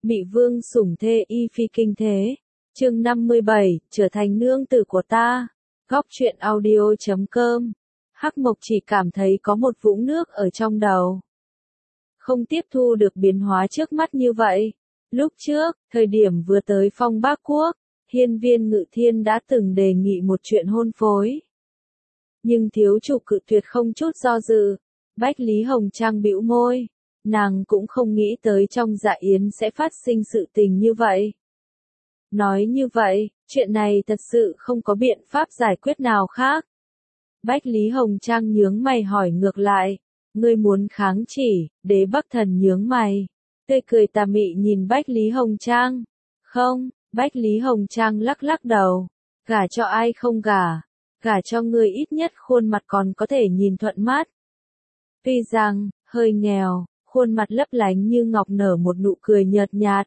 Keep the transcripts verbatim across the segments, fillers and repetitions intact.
Mị vương sủng thê y phi kinh thế. Chương năm mươi bảy, trở thành nương tử của ta. Góc truyện audio chấm com. Hắc Mộc chỉ cảm thấy có một vũng nước ở trong đầu. Không tiếp thu được biến hóa trước mắt như vậy. Lúc trước, thời điểm vừa tới Phong Bác Quốc, Hiên Viên Ngự Thiên đã từng đề nghị một chuyện hôn phối. Nhưng thiếu chủ cự tuyệt không chút do dự. Bách Lý Hồng Trang bĩu môi. Nàng cũng không nghĩ tới trong dạ yến sẽ phát sinh sự tình như vậy. Nói như vậy, chuyện này thật sự không có biện pháp giải quyết nào khác. Bách Lý Hồng Trang nhướng mày hỏi ngược lại. Ngươi muốn kháng chỉ, Đế Bắc Thần nhướng mày. Tươi cười tà mị nhìn Bách Lý Hồng Trang. Không, Bách Lý Hồng Trang lắc lắc đầu. Gả cho ai không gả. Gả cho ngươi ít nhất khuôn mặt còn có thể nhìn thuận mắt. Tuy rằng, hơi nghèo, khuôn mặt lấp lánh như ngọc nở một nụ cười nhợt nhạt.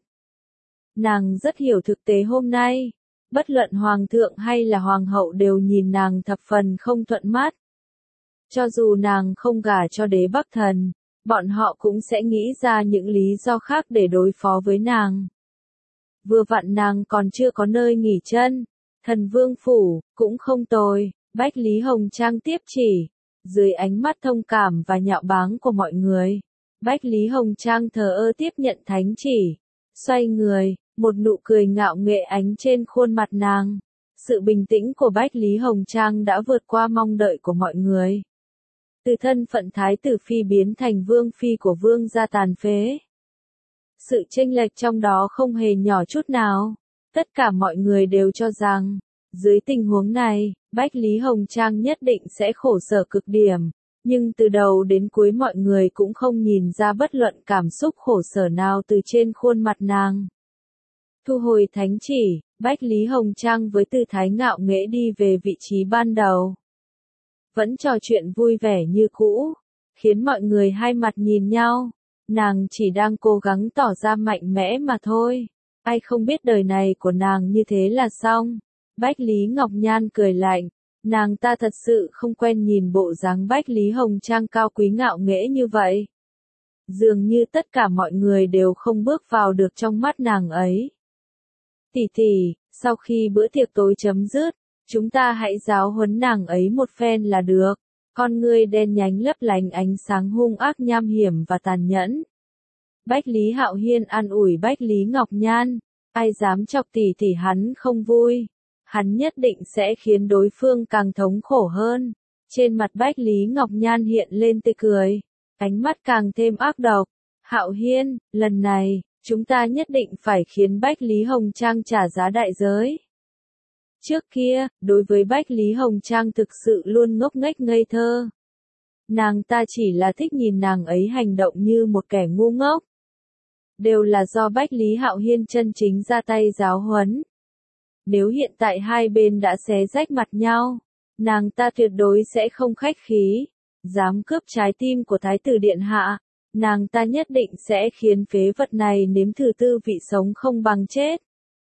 Nàng rất hiểu thực tế hôm nay. Bất luận hoàng thượng hay là hoàng hậu đều nhìn nàng thập phần không thuận mắt. Cho dù nàng không gả cho Đế Bắc Thần, bọn họ cũng sẽ nghĩ ra những lý do khác để đối phó với nàng. Vừa vặn nàng còn chưa có nơi nghỉ chân. Thần Vương Phủ, cũng không tồi, Bách Lý Hồng Trang tiếp chỉ. Dưới ánh mắt thông cảm và nhạo báng của mọi người, Bách Lý Hồng Trang thờ ơ tiếp nhận thánh chỉ. Xoay người, một nụ cười ngạo nghễ ánh trên khuôn mặt nàng. Sự bình tĩnh của Bách Lý Hồng Trang đã vượt qua mong đợi của mọi người. Từ thân phận thái tử phi biến thành vương phi của vương gia tàn phế. Sự chênh lệch trong đó không hề nhỏ chút nào. Tất cả mọi người đều cho rằng, dưới tình huống này, Bách Lý Hồng Trang nhất định sẽ khổ sở cực điểm. Nhưng từ đầu đến cuối mọi người cũng không nhìn ra bất luận cảm xúc khổ sở nào từ trên khuôn mặt nàng. Thu hồi thánh chỉ, Bách Lý Hồng Trang với tư thái ngạo nghễ đi về vị trí ban đầu. Vẫn trò chuyện vui vẻ như cũ, khiến mọi người hai mặt nhìn nhau. Nàng chỉ đang cố gắng tỏ ra mạnh mẽ mà thôi. Ai không biết đời này của nàng như thế là xong. Bách Lý Ngọc Nhan cười lạnh. Nàng ta thật sự không quen nhìn bộ dáng Bách Lý Hồng Trang cao quý ngạo nghễ như vậy. Dường như tất cả mọi người đều không bước vào được trong mắt nàng ấy. Tỷ tỷ, sau khi bữa tiệc tối chấm dứt, chúng ta hãy giáo huấn nàng ấy một phen là được. Con ngươi đen nhánh lấp lánh ánh sáng hung ác nham hiểm và tàn nhẫn. Bách Lý Hạo Hiên an ủi Bách Lý Ngọc Nhan. Ai dám chọc tỷ tỷ hắn không vui. Hắn nhất định sẽ khiến đối phương càng thống khổ hơn. Trên mặt Bách Lý Ngọc Nhan hiện lên tươi cười. Ánh mắt càng thêm ác độc. Hạo Hiên, lần này, chúng ta nhất định phải khiến Bách Lý Hồng Trang trả giá đại giới. Trước kia, đối với Bách Lý Hồng Trang thực sự luôn ngốc nghếch ngây thơ. Nàng ta chỉ là thích nhìn nàng ấy hành động như một kẻ ngu ngốc. Đều là do Bách Lý Hạo Hiên chân chính ra tay giáo huấn. Nếu hiện tại hai bên đã xé rách mặt nhau, nàng ta tuyệt đối sẽ không khách khí. Dám cướp trái tim của Thái tử Điện Hạ, nàng ta nhất định sẽ khiến phế vật này nếm thử tư vị sống không bằng chết.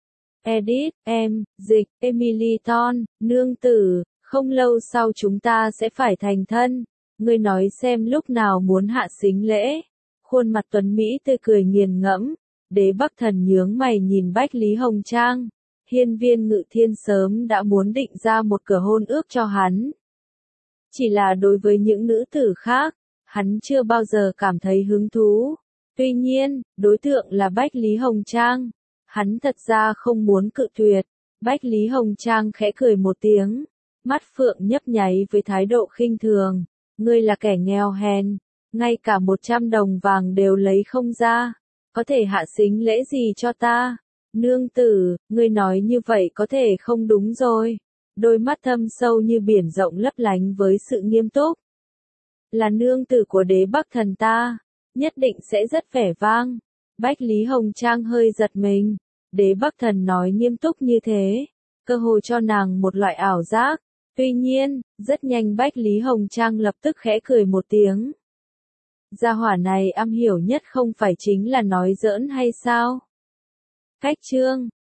Edit, em, dịch, Emily Ton, nương tử, không lâu sau chúng ta sẽ phải thành thân. Ngươi nói xem lúc nào muốn hạ sính lễ. Khuôn mặt tuấn Mỹ tươi cười nghiền ngẫm. Đế Bắc Thần nhướng mày nhìn Bách Lý Hồng Trang. Hiên Viên Ngự Thiên sớm đã muốn định ra một cửa hôn ước cho hắn. Chỉ là đối với những nữ tử khác, hắn chưa bao giờ cảm thấy hứng thú. Tuy nhiên, đối tượng là Bách Lý Hồng Trang. Hắn thật ra không muốn cự tuyệt. Bách Lý Hồng Trang khẽ cười một tiếng. Mắt phượng nhấp nháy với thái độ khinh thường. Ngươi là kẻ nghèo hèn. Ngay cả một trăm đồng vàng đều lấy không ra. Có thể hạ sính lễ gì cho ta? Nương tử, ngươi nói như vậy có thể không đúng rồi. Đôi mắt thâm sâu như biển rộng lấp lánh với sự nghiêm túc. Là nương tử của Đế Bắc Thần ta. Nhất định sẽ rất vẻ vang. Bách Lý Hồng Trang hơi giật mình. Đế Bắc Thần nói nghiêm túc như thế, cơ hội cho nàng một loại ảo giác. Tuy nhiên, rất nhanh Bách Lý Hồng Trang lập tức khẽ cười một tiếng. Gia hỏa này am hiểu nhất không phải chính là nói giỡn hay sao? Cách chương